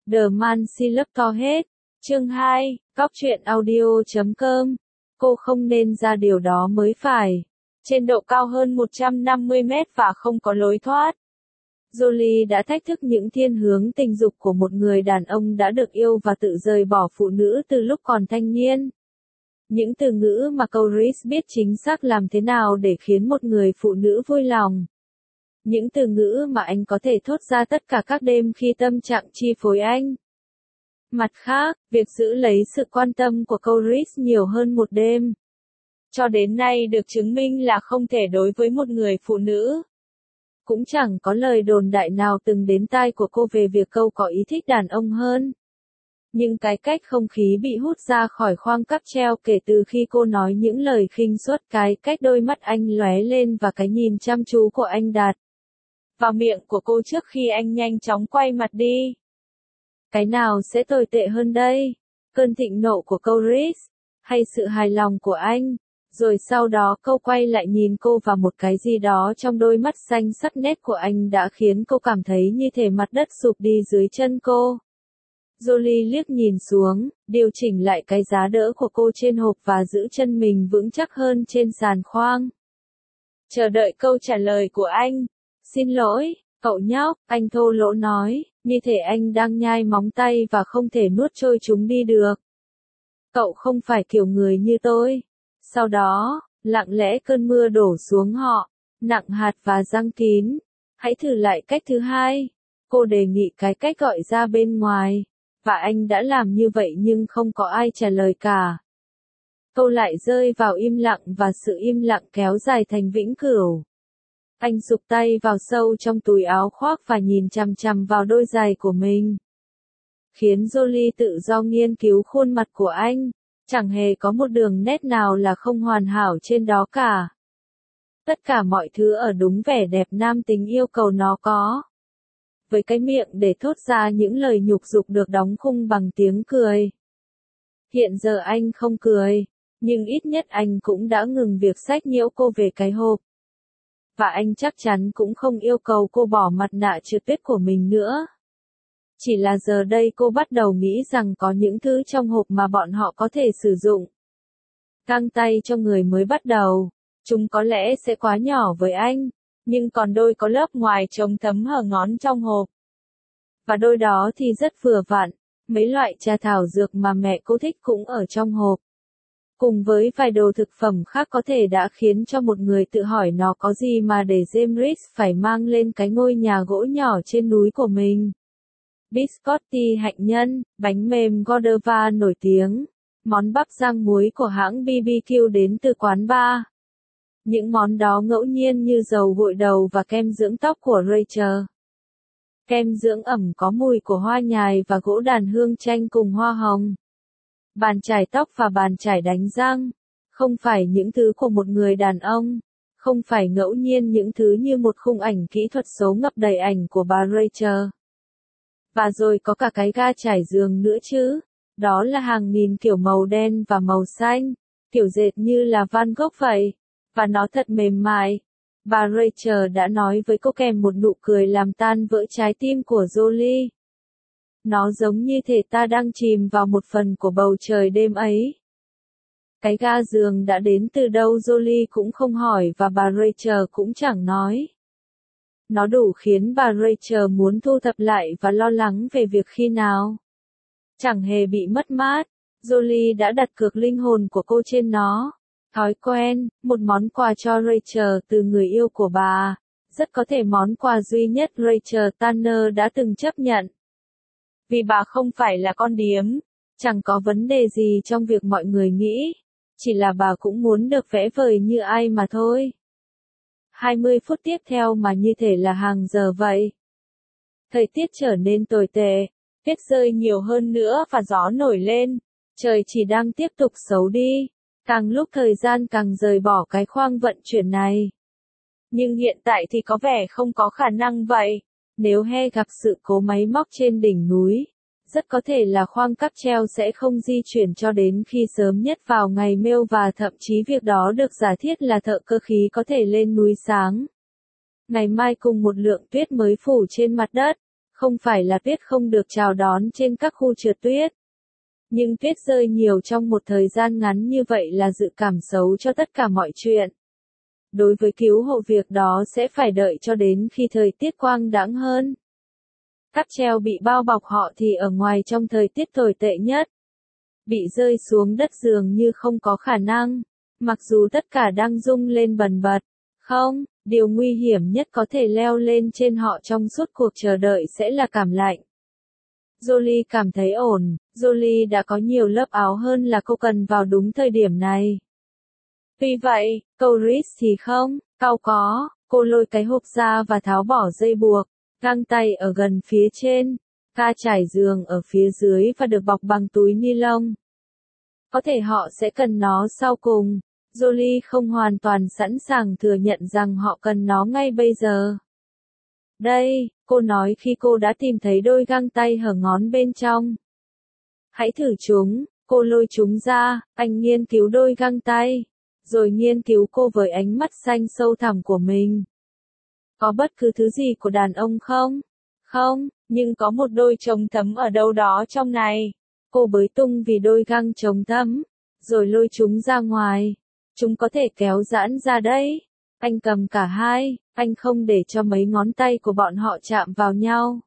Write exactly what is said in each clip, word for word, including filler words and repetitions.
The Man She Loved to Hate. Chương hai, Cóc truyện audio chấm com. Cô không nên ra điều đó mới phải. Trên độ cao hơn một trăm năm mươi mét và không có lối thoát. Jolie đã thách thức những thiên hướng tình dục của một người đàn ông đã được yêu và tự rời bỏ phụ nữ từ lúc còn thanh niên. Những từ ngữ mà câu Reese biết chính xác làm thế nào để khiến một người phụ nữ vui lòng. Những từ ngữ mà anh có thể thốt ra tất cả các đêm khi tâm trạng chi phối anh. Mặt khác, việc giữ lấy sự quan tâm của câu Reese nhiều hơn một đêm. Cho đến nay được chứng minh là không thể đối với một người phụ nữ. Cũng chẳng có lời đồn đại nào từng đến tai của cô về việc câu có ý thích đàn ông hơn. Nhưng cái cách không khí bị hút ra khỏi khoang cáp treo kể từ khi cô nói những lời khinh suất, cái cách đôi mắt anh lóe lên và cái nhìn chăm chú của anh đặt vào miệng của cô trước khi anh nhanh chóng quay mặt đi. Cái nào sẽ tồi tệ hơn đây? Cơn thịnh nộ của câu Reese, hay sự hài lòng của anh? Rồi sau đó câu quay lại nhìn cô và một cái gì đó trong đôi mắt xanh sắc nét của anh đã khiến cô cảm thấy như thể mặt đất sụp đi dưới chân cô. Jolie liếc nhìn xuống, điều chỉnh lại cái giá đỡ của cô trên hộp và giữ chân mình vững chắc hơn trên sàn khoang. Chờ đợi câu trả lời của anh. Xin lỗi, cậu nhóc, anh thô lỗ nói, như thể anh đang nhai móng tay và không thể nuốt trôi chúng đi được. Cậu không phải kiểu người như tôi. Sau đó, lặng lẽ cơn mưa đổ xuống họ, nặng hạt và răng kín. Hãy thử lại cách thứ hai. Cô đề nghị cái cách gọi ra bên ngoài. Và anh đã làm như vậy nhưng không có ai trả lời cả. Câu lại rơi vào im lặng và sự im lặng kéo dài thành vĩnh cửu. Anh sụp tay vào sâu trong túi áo khoác và nhìn chằm chằm vào đôi giày của mình. Khiến Jolie tự do nghiên cứu khuôn mặt của anh. Chẳng hề có một đường nét nào là không hoàn hảo trên đó cả. Tất cả mọi thứ ở đúng vẻ đẹp nam tính yêu cầu nó có. Với cái miệng để thốt ra những lời nhục dục được đóng khung bằng tiếng cười. Hiện giờ anh không cười, nhưng ít nhất anh cũng đã ngừng việc xách nhiễu cô về cái hộp. Và anh chắc chắn cũng không yêu cầu cô bỏ mặt nạ trượt tuyết của mình nữa. Chỉ là giờ đây cô bắt đầu nghĩ rằng có những thứ trong hộp mà bọn họ có thể sử dụng. Găng tay cho người mới bắt đầu. Chúng có lẽ sẽ quá nhỏ với anh. Nhưng còn đôi có lớp ngoài chống thấm hở ngón trong hộp. Và đôi đó thì rất vừa vặn. Mấy loại trà thảo dược mà mẹ cô thích cũng ở trong hộp. Cùng với vài đồ thực phẩm khác có thể đã khiến cho một người tự hỏi nó có gì mà để James Reese phải mang lên cái ngôi nhà gỗ nhỏ trên núi của mình. Biscotti hạnh nhân, bánh mềm Gordova nổi tiếng, món bắp rang muối của hãng bê bê kiu đến từ quán bar. Những món đó ngẫu nhiên như dầu gội đầu và kem dưỡng tóc của Rachel. Kem dưỡng ẩm có mùi của hoa nhài và gỗ đàn hương chanh cùng hoa hồng. Bàn chải tóc và bàn chải đánh răng. Không phải những thứ của một người đàn ông. Không phải ngẫu nhiên những thứ như một khung ảnh kỹ thuật số ngập đầy ảnh của bà Rachel. Và rồi có cả cái ga trải giường nữa chứ. Đó là hàng nghìn kiểu màu đen và màu xanh. Kiểu dệt như là Van Gogh vậy. Và nó thật mềm mại. Bà Rachel đã nói với cô kèm một nụ cười làm tan vỡ trái tim của Jolie. Nó giống như thể ta đang chìm vào một phần của bầu trời đêm ấy. Cái ga giường đã đến từ đâu Jolie cũng không hỏi và bà Rachel cũng chẳng nói. Nó đủ khiến bà Rachel muốn thu thập lại và lo lắng về việc khi nào. Chẳng hề bị mất mát. Jolie đã đặt cược linh hồn của cô trên nó. Thói quen, một món quà cho Rachel từ người yêu của bà. Rất có thể món quà duy nhất Rachel Tanner đã từng chấp nhận. Vì bà không phải là con điếm. Chẳng có vấn đề gì trong việc mọi người nghĩ. Chỉ là bà cũng muốn được vẽ vời như ai mà thôi. hai mươi phút tiếp theo mà như thể là hàng giờ vậy. Thời tiết trở nên tồi tệ. Tuyết rơi nhiều hơn nữa và gió nổi lên. Trời chỉ đang tiếp tục xấu đi. Càng lúc thời gian càng rời bỏ cái khoang vận chuyển này. Nhưng hiện tại thì có vẻ không có khả năng vậy. Nếu He gặp sự cố máy móc trên đỉnh núi, rất có thể là khoang cáp treo sẽ không di chuyển cho đến khi sớm nhất vào ngày Mêu và thậm chí việc đó được giả thiết là thợ cơ khí có thể lên núi sáng ngày mai cùng một lượng tuyết mới phủ trên mặt đất. Không phải là tuyết không được chào đón trên các khu trượt tuyết. Nhưng tuyết rơi nhiều trong một thời gian ngắn như vậy là dự cảm xấu cho tất cả mọi chuyện. Đối với cứu hộ việc đó sẽ phải đợi cho đến khi thời tiết quang đãng hơn. Cáp treo bị bao bọc họ thì ở ngoài trong thời tiết tồi tệ nhất. Bị rơi xuống đất dường như không có khả năng, mặc dù tất cả đang rung lên bần bật. Không, điều nguy hiểm nhất có thể leo lên trên họ trong suốt cuộc chờ đợi sẽ là cảm lạnh. Jolie cảm thấy ổn, Jolie đã có nhiều lớp áo hơn là cô cần vào đúng thời điểm này. Tuy vậy, câu Chris thì không, cau có, cô lôi cái hộp ra và tháo bỏ dây buộc, găng tay ở gần phía trên, ga trải giường ở phía dưới và được bọc bằng túi ni lông. Có thể họ sẽ cần nó sau cùng. Jolie không hoàn toàn sẵn sàng thừa nhận rằng họ cần nó ngay bây giờ. Đây, cô nói khi cô đã tìm thấy đôi găng tay hở ngón bên trong. Hãy thử chúng, cô lôi chúng ra, anh nghiên cứu đôi găng tay, rồi nghiên cứu cô với ánh mắt xanh sâu thẳm của mình. Có bất cứ thứ gì của đàn ông không? Không, nhưng có một đôi chống thấm ở đâu đó trong này. Cô bới tung vì đôi găng chống thấm, rồi lôi chúng ra ngoài. Chúng có thể kéo giãn ra đấy. Anh cầm cả hai, anh không để cho mấy ngón tay của bọn họ chạm vào nhau.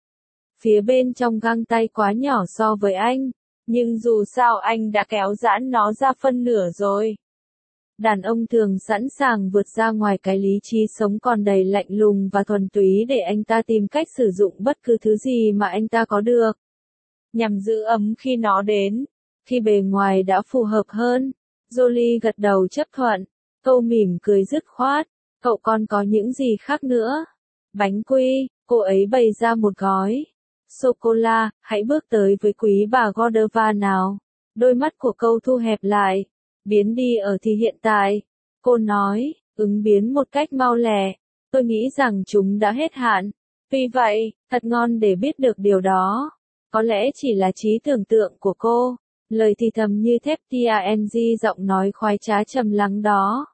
Phía bên trong găng tay quá nhỏ so với anh, nhưng dù sao anh đã kéo giãn nó ra phân nửa rồi. Đàn ông thường sẵn sàng vượt ra ngoài cái lý trí sống còn đầy lạnh lùng và thuần túy để anh ta tìm cách sử dụng bất cứ thứ gì mà anh ta có được, nhằm giữ ấm khi nó đến. Khi bề ngoài đã phù hợp hơn, Jolie gật đầu chấp thuận, câu mỉm cười dứt khoát, cậu còn có những gì khác nữa? Bánh quy, cô ấy bày ra một gói. Sô-cô-la, hãy bước tới với quý bà Gordova nào. Đôi mắt của câu thu hẹp lại. Biến đi ở thì hiện tại. Cô nói, ứng biến một cách mau lẹ. Tôi nghĩ rằng chúng đã hết hạn. Tuy vậy, thật ngon để biết được điều đó. Có lẽ chỉ là trí tưởng tượng của cô. Lời thì thầm như thép tang, giọng nói khoái trá trầm lắng đó.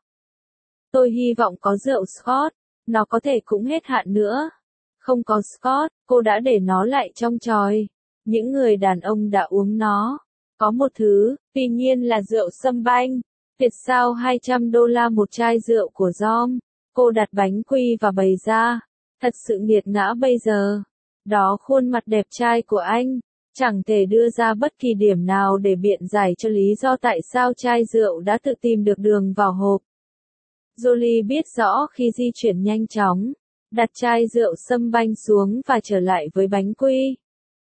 Tôi hy vọng có rượu Scott, nó có thể cũng hết hạn nữa. Không có Scott, cô đã để nó lại trong chòi. Những người đàn ông đã uống nó. Có một thứ, tuy nhiên là rượu sâm banh. Thiệt sao hai trăm đô la một chai rượu của Dom. Cô đặt bánh quy và bày ra. Thật sự nghiệt ngã bây giờ. Đó khuôn mặt đẹp trai của anh. Chẳng thể đưa ra bất kỳ điểm nào để biện giải cho lý do tại sao chai rượu đã tự tìm được đường vào hộp. Jolie biết rõ khi di chuyển nhanh chóng, đặt chai rượu sâm banh xuống và trở lại với bánh quy.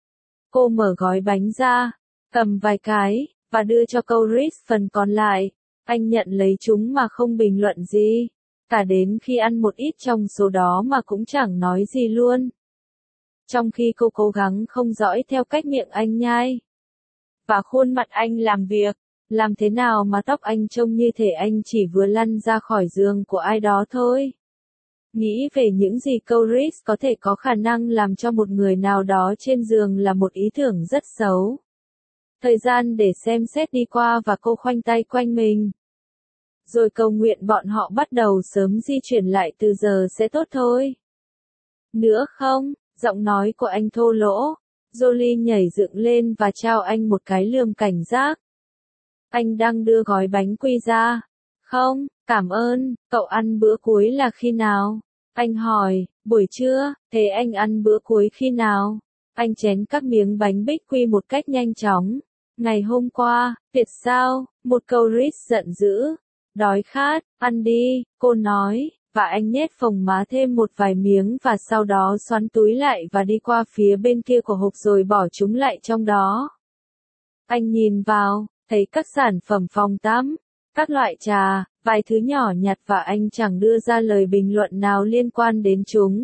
Cô mở gói bánh ra, cầm vài cái, và đưa cho câu Chris phần còn lại. Anh nhận lấy chúng mà không bình luận gì, cả đến khi ăn một ít trong số đó mà cũng chẳng nói gì luôn. Trong khi cô cố gắng không dõi theo cách miệng anh nhai, và khuôn mặt anh làm việc, làm thế nào mà tóc anh trông như thể anh chỉ vừa lăn ra khỏi giường của ai đó thôi. Nghĩ về những gì câu Chris có thể có khả năng làm cho một người nào đó trên giường là một ý tưởng rất xấu. Thời gian để xem xét đi qua và cô khoanh tay quanh mình. Rồi cầu nguyện bọn họ bắt đầu sớm di chuyển lại từ giờ sẽ tốt thôi. Nữa không, giọng nói của anh thô lỗ. Jolie nhảy dựng lên và trao anh một cái lườm cảnh giác. Anh đang đưa gói bánh quy ra. Không, cảm ơn, cậu ăn bữa cuối là khi nào? Anh hỏi, buổi trưa, thế anh ăn bữa cuối khi nào? Anh chén các miếng bánh bích quy một cách nhanh chóng. Ngày hôm qua, tuyệt sao? Một câu Chris giận dữ. Đói khát, ăn đi, cô nói, và anh nhét phồng má thêm một vài miếng và sau đó xoắn túi lại và đi qua phía bên kia của hộp rồi bỏ chúng lại trong đó. Anh nhìn vào, thấy các sản phẩm phòng tắm, các loại trà, vài thứ nhỏ nhặt và anh chẳng đưa ra lời bình luận nào liên quan đến chúng.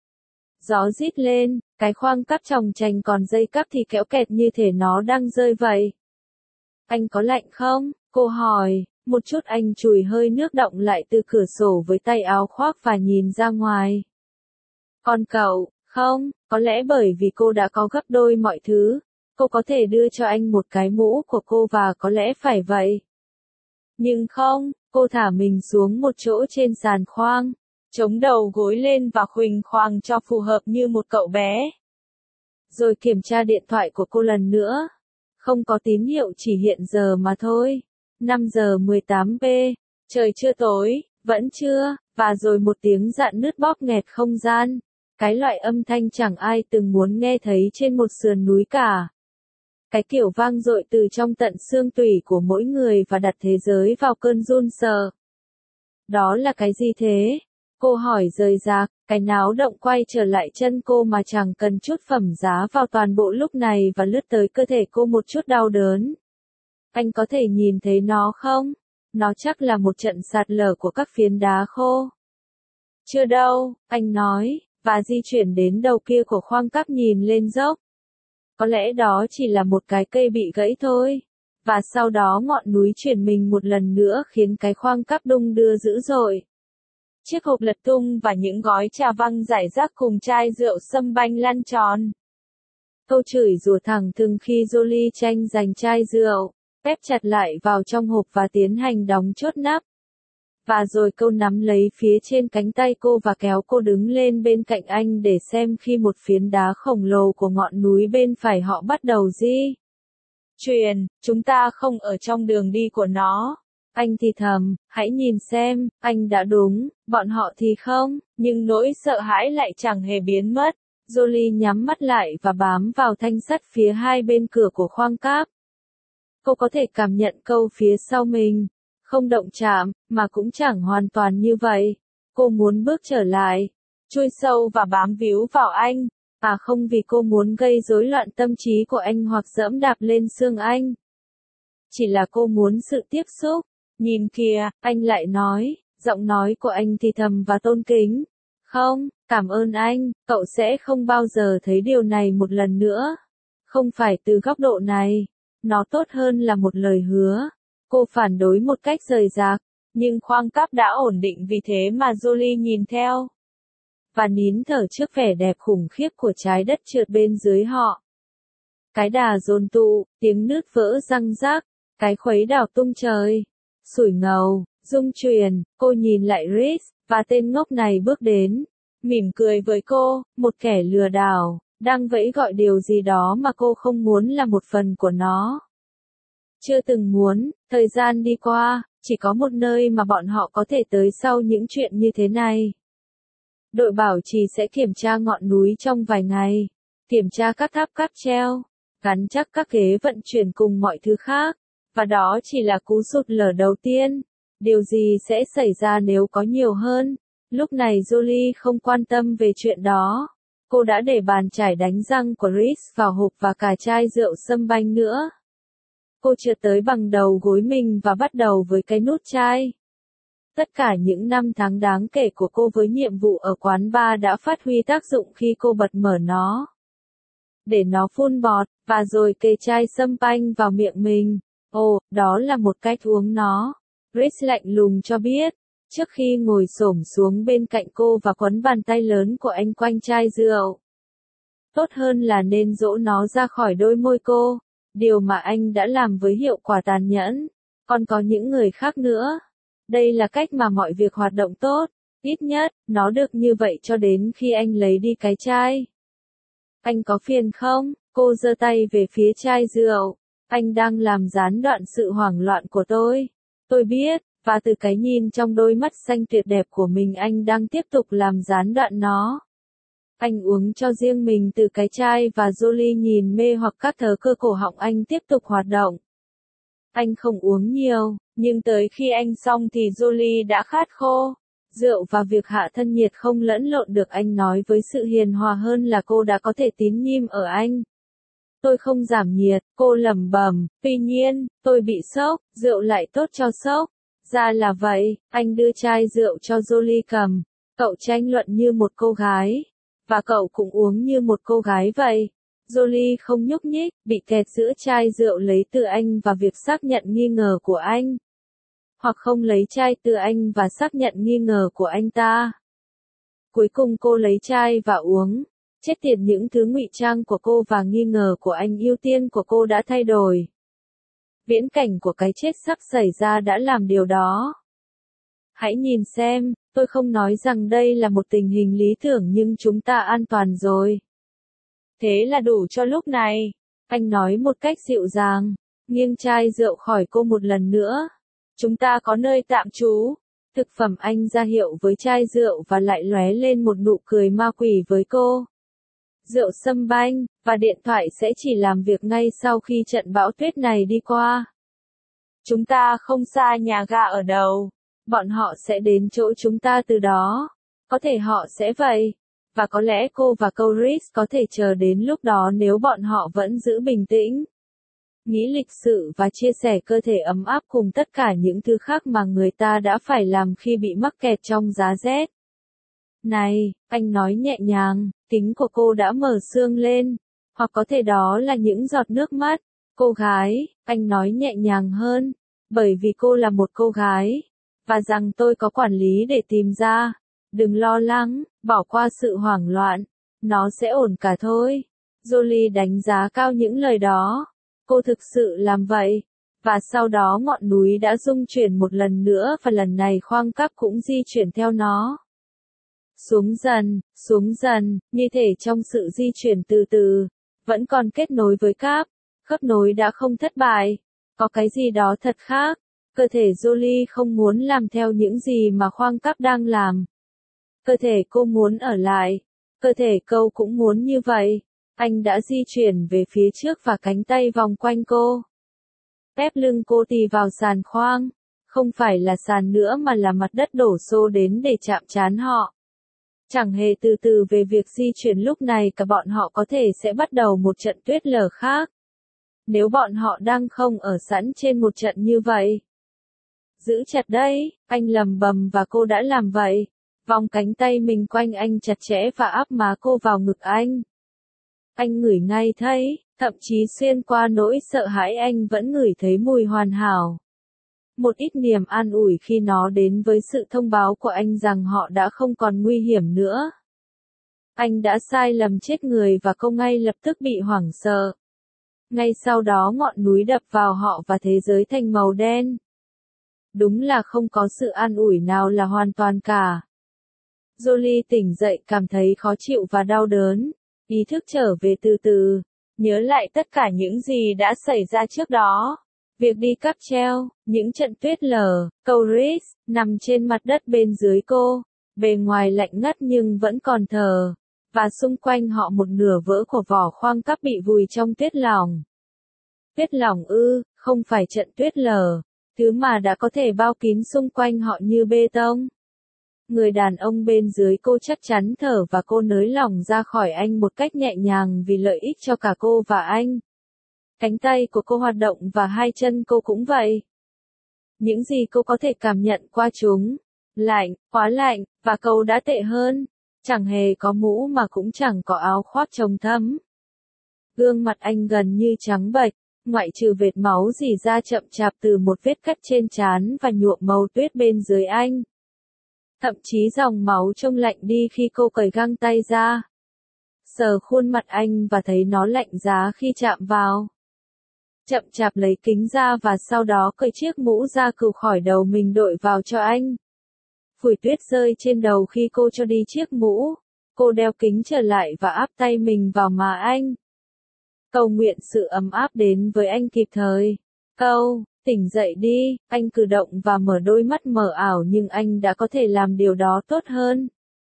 Gió rít lên, cái khoang cắp chồng chành còn dây cắp thì kéo kẹt như thể nó đang rơi vậy. Anh có lạnh không? Cô hỏi, một chút. Anh chùi hơi nước đọng lại từ cửa sổ với tay áo khoác và nhìn ra ngoài. Còn cậu, không, có lẽ bởi vì cô đã có gấp đôi mọi thứ, cô có thể đưa cho anh một cái mũ của cô và có lẽ phải vậy. Nhưng không, cô thả mình xuống một chỗ trên sàn khoang, chống đầu gối lên và khuỳnh khoang cho phù hợp như một cậu bé. Rồi kiểm tra điện thoại của cô lần nữa. Không có tín hiệu, chỉ hiện giờ mà thôi. năm giờ mười tám p, trời chưa tối, vẫn chưa, và rồi một tiếng rạn nứt bóp nghẹt không gian. Cái loại âm thanh chẳng ai từng muốn nghe thấy trên một sườn núi cả. Cái kiểu vang dội từ trong tận xương tủy của mỗi người và đặt thế giới vào cơn run sợ. Đó là cái gì thế? Cô hỏi rời rạc, cái náo động quay trở lại chân cô mà chẳng cần chút phẩm giá vào toàn bộ lúc này và lướt tới cơ thể cô một chút đau đớn. Anh có thể nhìn thấy nó không? Nó chắc là một trận sạt lở của các phiến đá khô. Chưa đâu, anh nói, và di chuyển đến đầu kia của khoang cáp nhìn lên dốc. Có lẽ đó chỉ là một cái cây bị gãy thôi. Và sau đó ngọn núi chuyển mình một lần nữa khiến cái khoang cáp đung đưa dữ dội. Chiếc hộp lật tung và những gói trà văng rải rác cùng chai rượu sâm banh lăn tròn. Câu chửi rủa thẳng thừng khi Jolie tranh giành chai rượu, ép chặt lại vào trong hộp và tiến hành đóng chốt nắp. Và rồi câu nắm lấy phía trên cánh tay cô và kéo cô đứng lên bên cạnh anh để xem khi một phiến đá khổng lồ của ngọn núi bên phải họ bắt đầu di chuyển, chúng ta không ở trong đường đi của nó. Anh thì thầm, hãy nhìn xem, anh đã đúng, bọn họ thì không, nhưng nỗi sợ hãi lại chẳng hề biến mất. Jolie nhắm mắt lại và bám vào thanh sắt phía hai bên cửa của khoang cáp. Cô có thể cảm nhận câu phía sau mình. Không động chạm, mà cũng chẳng hoàn toàn như vậy. Cô muốn bước trở lại, chui sâu và bám víu vào anh, à không vì cô muốn gây rối loạn tâm trí của anh hoặc dẫm đạp lên xương anh. Chỉ là cô muốn sự tiếp xúc. Nhìn kìa, anh lại nói, giọng nói của anh thì thầm và tôn kính. Không, cảm ơn anh, cậu sẽ không bao giờ thấy điều này một lần nữa. Không phải từ góc độ này, nó tốt hơn là một lời hứa. Cô phản đối một cách rời rạc, nhưng khoang cáp đã ổn định vì thế mà Jolie nhìn theo. Và nín thở trước vẻ đẹp khủng khiếp của trái đất trượt bên dưới họ. Cái đà dồn tụ, tiếng nứt vỡ răng rác, cái khuấy đảo tung trời. Sủi ngầu, rung truyền, cô nhìn lại Rhys, và tên ngốc này bước đến. Mỉm cười với cô, một kẻ lừa đảo, đang vẫy gọi điều gì đó mà cô không muốn là một phần của nó. Chưa từng muốn, thời gian đi qua, chỉ có một nơi mà bọn họ có thể tới sau những chuyện như thế này. Đội bảo trì sẽ kiểm tra ngọn núi trong vài ngày, kiểm tra các tháp cáp treo, gắn chắc các ghế vận chuyển cùng mọi thứ khác, và đó chỉ là cú sụt lở đầu tiên. Điều gì sẽ xảy ra nếu có nhiều hơn? Lúc này Jolie không quan tâm về chuyện đó. Cô đã để bàn chải đánh răng của Rhys vào hộp và cả chai rượu sâm banh nữa. Cô trượt tới bằng đầu gối mình và bắt đầu với cái nút chai. Tất cả những năm tháng đáng kể của cô với nhiệm vụ ở quán bar đã phát huy tác dụng khi cô bật mở nó. Để nó phun bọt, và rồi kê chai sâm banh vào miệng mình. Ồ, đó là một cách uống nó. Rhys lạnh lùng cho biết, trước khi ngồi xổm xuống bên cạnh cô và quấn bàn tay lớn của anh quanh chai rượu. Tốt hơn là nên dỗ nó ra khỏi đôi môi cô. Điều mà anh đã làm với hiệu quả tàn nhẫn. Còn có những người khác nữa. Đây là cách mà mọi việc hoạt động tốt. Ít nhất, nó được như vậy cho đến khi anh lấy đi cái chai. Anh có phiền không? Cô giơ tay về phía chai rượu. Anh đang làm gián đoạn sự hoảng loạn của tôi. Tôi biết, và từ cái nhìn trong đôi mắt xanh tuyệt đẹp của mình anh đang tiếp tục làm gián đoạn nó. Anh uống cho riêng mình từ cái chai và Jolie nhìn mê hoặc các thớ cơ cổ họng anh tiếp tục hoạt động. Anh không uống nhiều, nhưng tới khi anh xong thì Jolie đã khát khô. Rượu và việc hạ thân nhiệt không lẫn lộn được, anh nói với sự hiền hòa hơn là cô đã có thể tín nhiệm ở anh. Tôi không giảm nhiệt, cô lẩm bẩm, tuy nhiên, tôi bị sốc, rượu lại tốt cho sốc. Ra là vậy, anh đưa chai rượu cho Jolie cầm. Cậu tranh luận như một cô gái. Và cậu cũng uống như một cô gái vậy. Jolie không nhúc nhích, bị kẹt giữa chai rượu lấy từ anh và việc xác nhận nghi ngờ của anh. Hoặc không lấy chai từ anh và xác nhận nghi ngờ của anh ta. Cuối cùng cô lấy chai và uống. Chết tiệt, những thứ ngụy trang của cô và nghi ngờ của anh ưu tiên của cô đã thay đổi. Viễn cảnh của cái chết sắp xảy ra đã làm điều đó. Hãy nhìn xem, tôi không nói rằng đây là một tình hình lý tưởng nhưng chúng ta an toàn rồi. Thế là đủ cho lúc này. Anh nói một cách dịu dàng, nghiêng chai rượu khỏi cô một lần nữa. Chúng ta có nơi tạm trú. Thực phẩm anh ra hiệu với chai rượu và lại lóe lên một nụ cười ma quỷ với cô. Rượu sâm banh, và điện thoại sẽ chỉ làm việc ngay sau khi trận bão tuyết này đi qua. Chúng ta không xa nhà ga ở đâu. Bọn họ sẽ đến chỗ chúng ta từ đó. Có thể họ sẽ vậy. Và có lẽ cô và câu Chris có thể chờ đến lúc đó nếu bọn họ vẫn giữ bình tĩnh. Nghĩ lịch sự và chia sẻ cơ thể ấm áp cùng tất cả những thứ khác mà người ta đã phải làm khi bị mắc kẹt trong giá rét. Này, anh nói nhẹ nhàng, kính của cô đã mở sương lên. Hoặc có thể đó là những giọt nước mắt. Cô gái, anh nói nhẹ nhàng hơn. Bởi vì cô là một cô gái. Và rằng tôi có quản lý để tìm ra. Đừng lo lắng, bỏ qua sự hoảng loạn. Nó sẽ ổn cả thôi. Jolie đánh giá cao những lời đó. Cô thực sự làm vậy. Và sau đó ngọn núi đã rung chuyển một lần nữa và lần này khoang cắp cũng di chuyển theo nó. Xuống dần, xuống dần, như thể trong sự di chuyển từ từ, vẫn còn kết nối với cáp. Khớp nối đã không thất bại. Có cái gì đó thật khác. Cơ thể Jolie không muốn làm theo những gì mà khoang cắp đang làm. Cơ thể cô muốn ở lại. Cơ thể câu cũng muốn như vậy. Anh đã di chuyển về phía trước và cánh tay vòng quanh cô. Ép lưng cô tì vào sàn khoang. Không phải là sàn nữa mà là mặt đất đổ xô đến để chạm trán họ. Chẳng hề từ từ về việc di chuyển lúc này cả bọn họ có thể sẽ bắt đầu một trận tuyết lở khác. Nếu bọn họ đang không ở sẵn trên một trận như vậy. Giữ chặt đấy, anh lầm bầm và cô đã làm vậy. Vòng cánh tay mình quanh anh chặt chẽ và áp má cô vào ngực anh. Anh ngửi ngay thấy, thậm chí xuyên qua nỗi sợ hãi anh vẫn ngửi thấy mùi hoàn hảo. Một ít niềm an ủi khi nó đến với sự thông báo của anh rằng họ đã không còn nguy hiểm nữa. Anh đã sai lầm chết người và cô ngay lập tức bị hoảng sợ. Ngay sau đó ngọn núi đập vào họ và thế giới thành màu đen. Đúng là không có sự an ủi nào là hoàn toàn cả. Jolie tỉnh dậy cảm thấy khó chịu và đau đớn. Ý thức trở về từ từ. Nhớ lại tất cả những gì đã xảy ra trước đó. Việc đi cáp treo, những trận tuyết lở, câu Chris, nằm trên mặt đất bên dưới cô. Bề ngoài lạnh ngắt nhưng vẫn còn thở. Và xung quanh họ một nửa vỡ của vỏ khoang cắp bị vùi trong tuyết lỏng. Tuyết lỏng ư, không phải trận tuyết lở. Thứ mà đã có thể bao kín xung quanh họ như bê tông. Người đàn ông bên dưới cô chắc chắn thở và cô nới lỏng ra khỏi anh một cách nhẹ nhàng vì lợi ích cho cả cô và anh. Cánh tay của cô hoạt động và hai chân cô cũng vậy. Những gì cô có thể cảm nhận qua chúng. Lạnh, quá lạnh, và câu đã tệ hơn. Chẳng hề có mũ mà cũng chẳng có áo khoác chống thấm. Gương mặt anh gần như trắng bệch, ngoại trừ vệt máu rỉ ra chậm chạp từ một vết cắt trên trán và nhuộm màu tuyết bên dưới anh. Thậm chí dòng máu trông lạnh đi khi cô cởi găng tay ra. Sờ khuôn mặt anh và thấy nó lạnh giá khi chạm vào. Chậm chạp lấy kính ra và sau đó cởi chiếc mũ da cừu khỏi đầu mình đội vào cho anh. Phủi tuyết rơi trên đầu khi cô cho đi chiếc mũ. Cô đeo kính trở lại và áp tay mình vào má anh. Cầu nguyện sự ấm áp đến với anh kịp thời. Câu, tỉnh dậy đi, anh cử động và mở đôi mắt mờ ảo nhưng anh đã có thể làm điều đó tốt hơn.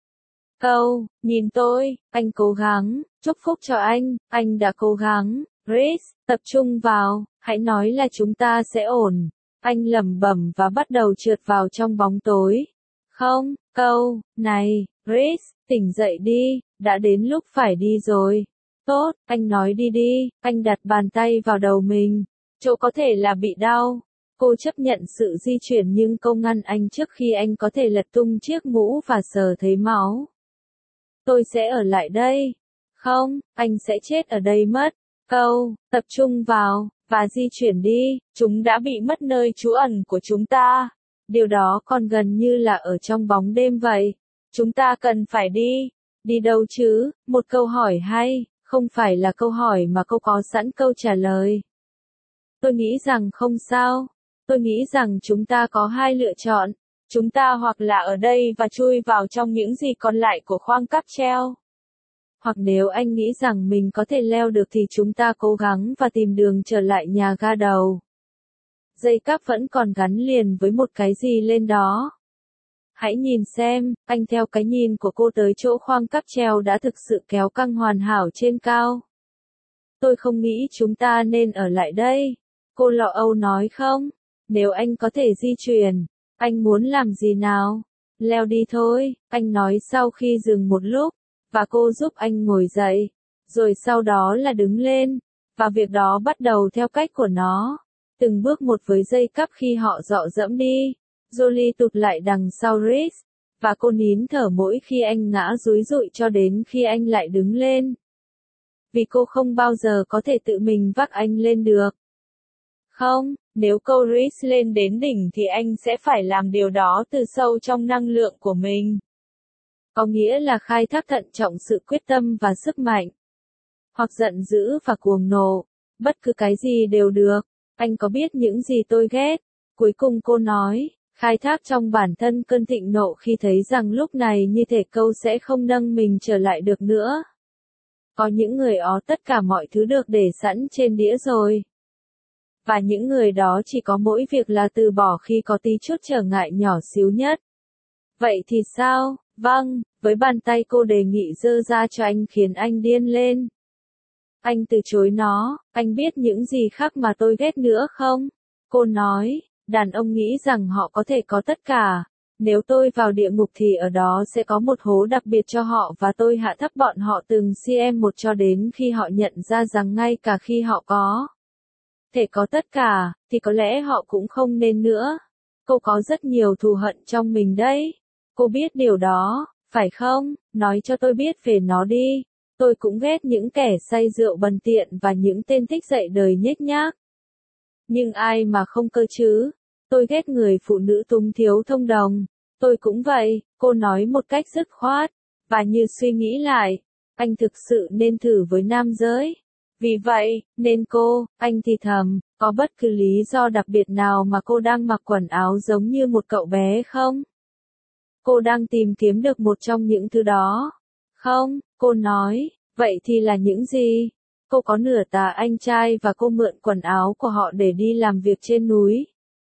Câu, nhìn tôi, anh cố gắng, chúc phúc cho anh, anh đã cố gắng. Chris, tập trung vào, hãy nói là chúng ta sẽ ổn. Anh lẩm bẩm và bắt đầu trượt vào trong bóng tối. Không, câu, này, Chris, tỉnh dậy đi, đã đến lúc phải đi rồi. Tốt, anh nói đi đi, anh đặt bàn tay vào đầu mình. Chỗ có thể là bị đau. Cô chấp nhận sự di chuyển nhưng cô ngăn anh trước khi anh có thể lật tung chiếc mũ và sờ thấy máu. Tôi sẽ ở lại đây. Không, anh sẽ chết ở đây mất. Câu, tập trung vào, và di chuyển đi, chúng đã bị mất nơi trú ẩn của chúng ta. Điều đó còn gần như là ở trong bóng đêm vậy. Chúng ta cần phải đi. Đi đâu chứ? Một câu hỏi hay, không phải là câu hỏi mà cô có sẵn câu trả lời. Tôi nghĩ rằng không sao. Tôi nghĩ rằng chúng ta có hai lựa chọn. Chúng ta hoặc là ở đây và chui vào trong những gì còn lại của khoang cáp treo. Hoặc nếu anh nghĩ rằng mình có thể leo được thì chúng ta cố gắng và tìm đường trở lại nhà ga đầu. Dây cáp vẫn còn gắn liền với một cái gì lên đó. Hãy nhìn xem, anh theo cái nhìn của cô tới chỗ khoang cáp treo đã thực sự kéo căng hoàn hảo trên cao. Tôi không nghĩ chúng ta nên ở lại đây. Cô lọ âu nói không? Nếu anh có thể di chuyển, anh muốn làm gì nào? Leo đi thôi, anh nói sau khi dừng một lúc, và cô giúp anh ngồi dậy. Rồi sau đó là đứng lên, và việc đó bắt đầu theo cách của nó. Từng bước một với dây cáp khi họ dọ dẫm đi. Jolie tụt lại đằng sau Rhys, và cô nín thở mỗi khi anh ngã dúi dụi cho đến khi anh lại đứng lên. Vì cô không bao giờ có thể tự mình vác anh lên được. Không, nếu câu Rhys lên đến đỉnh thì anh sẽ phải làm điều đó từ sâu trong năng lượng của mình. Có nghĩa là khai thác thận trọng sự quyết tâm và sức mạnh. Hoặc giận dữ và cuồng nộ. Bất cứ cái gì đều được. Anh có biết những gì tôi ghét? Cuối cùng cô nói, khai thác trong bản thân cơn thịnh nộ khi thấy rằng lúc này như thể câu sẽ không nâng mình trở lại được nữa. Có những người ó tất cả mọi thứ được để sẵn trên đĩa rồi. Và những người đó chỉ có mỗi việc là từ bỏ khi có tí chút trở ngại nhỏ xíu nhất. Vậy thì sao? Vâng, với bàn tay cô đề nghị giơ ra cho anh khiến anh điên lên. Anh từ chối nó, anh biết những gì khác mà tôi ghét nữa không? Cô nói, đàn ông nghĩ rằng họ có thể có tất cả. Nếu tôi vào địa ngục thì ở đó sẽ có một hố đặc biệt cho họ và tôi hạ thấp bọn họ từng cm một cho đến khi họ nhận ra rằng ngay cả khi họ có thể có tất cả, thì có lẽ họ cũng không nên nữa. Cô có rất nhiều thù hận trong mình đấy. Cô biết điều đó, phải không? Nói cho tôi biết về nó đi. Tôi cũng ghét những kẻ say rượu bần tiện và những tên thích dạy đời nhếch nhác. Nhưng ai mà không cơ chứ? Tôi ghét người phụ nữ túng thiếu thông đồng. Tôi cũng vậy, cô nói một cách dứt khoát. Và như suy nghĩ lại, anh thực sự nên thử với nam giới. Vì vậy, nên cô, anh thì thầm, có bất cứ lý do đặc biệt nào mà cô đang mặc quần áo giống như một cậu bé không? Cô đang tìm kiếm được một trong những thứ đó. Không, cô nói, vậy thì là những gì? Cô có nửa tà anh trai và cô mượn quần áo của họ để đi làm việc trên núi.